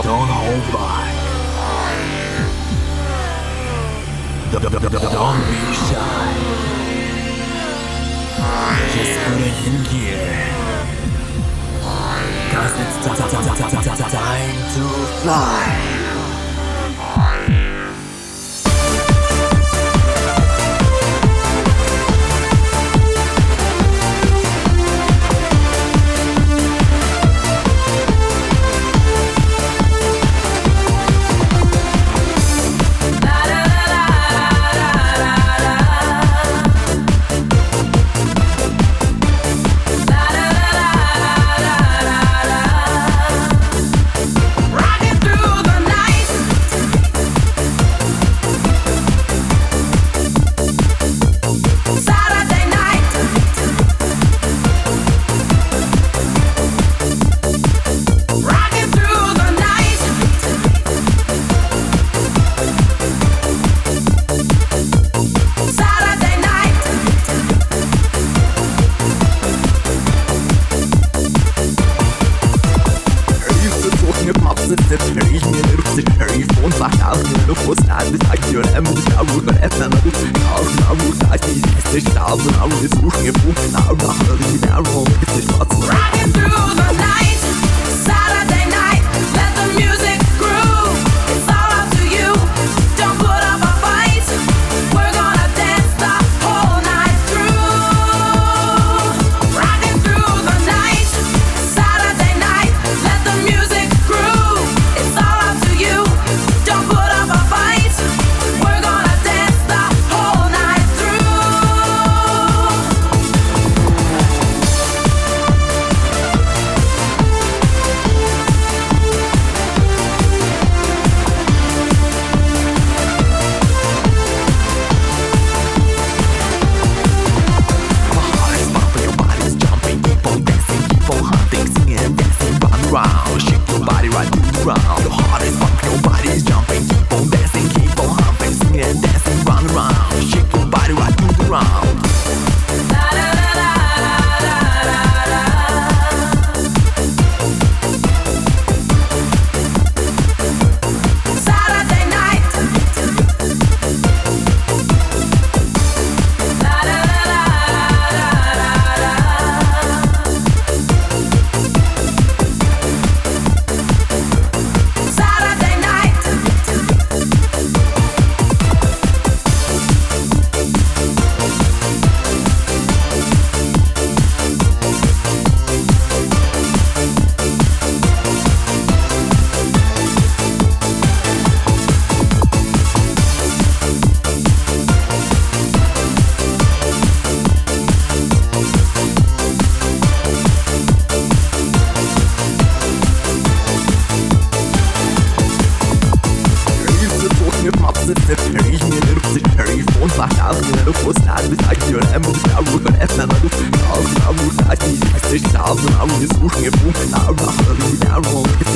Don't hold back. Don't be shy. Just put it in gear. 'Cause it's time to fly. Riechen in der Luft, Phone sagt aus in der Luft, was nein, das sagt ja, das ist auch gut, wenn es dann noch gut, tausend Euro, da ist die letzte 1000 Euro, das suchen wir Punkte, now, nach der Riesen, Euro, ist der Schwarz. Rocking through the night, Saturday night, let the music groove, it's all up to you, don't put up a fight, we're gonna dance the whole night through. Rocking through the night, Saturday night, let the music groove, it's all up to you, don't put up a fight, we're gonna dance the whole night through. Shake your body right to the ground. Your heart is pumping, your body is jumping. Keep on dancing, keep on humping, singing and dancing, run around. Shake your body right to the ground. Saturday night. Saturday night. Riechen in der Luft, Phone sagt aus in der Luft, was nein, das sagt ja, das ist auch gut, wenn es dann noch gut, tausend Euro, da ist die letzte 1000 Euro, das suchen wir Punkte, now, nach der Riesen, Euro,